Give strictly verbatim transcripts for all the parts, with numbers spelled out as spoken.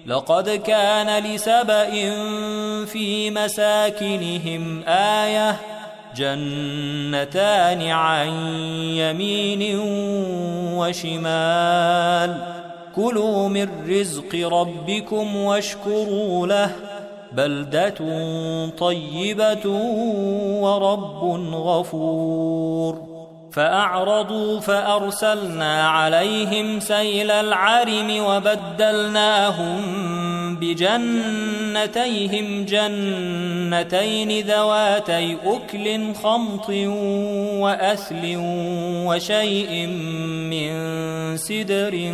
لقد كان لسبإ في مساكنهم آية جنتان عن يمين وشمال كلوا من رزق ربكم واشكروا له بلدة طيبة ورب غفور فأعرضوا فأرسلنا عليهم سيل العرم وبدلناهم بجنتيهم جنتين ذواتي أكل خمط وأثل وشيء من سدر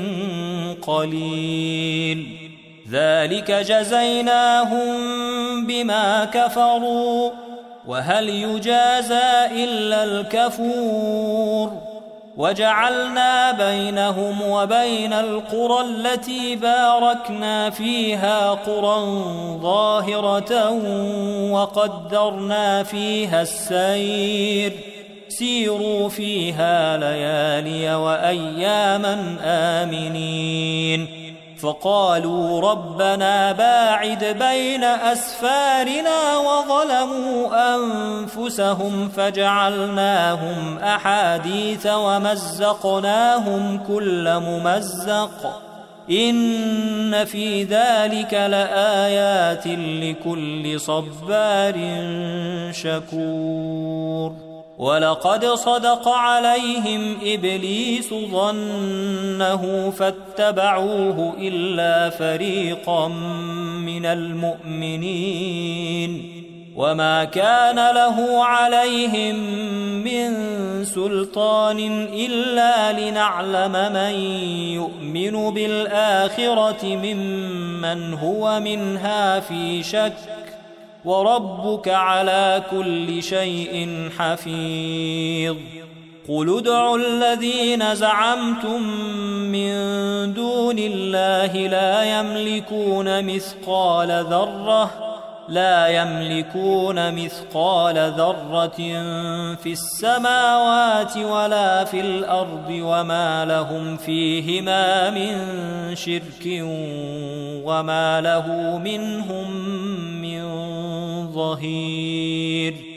قليل ذلك جزيناهم بما كفروا وهل يجازى إلا الكفور وجعلنا بينهم وبين القرى التي باركنا فيها قرى ظاهرة وقدرنا فيها السير سيروا فيها ليالي وأياما آمنين فقالوا ربنا باعد بين أسفارنا وظلموا أنفسهم فجعلناهم أحاديث ومزقناهم كل ممزق إن في ذلك لآيات لكل صبار شكور ولقد صدق عليهم إبليس ظنه فاتبعوه إلا فريقا من المؤمنين وما كان له عليهم من سلطان إلا لنعلم من يؤمن بالآخرة ممن هو منها في شك وربك على كل شيء حفيظ قل ادعوا الذين زعمتم من دون الله لا يملكون مثقال ذرة لا يملكون مثقال ذرة في السماوات ولا في الأرض وما لهم فيهما من شرك وما له منهم من ظهير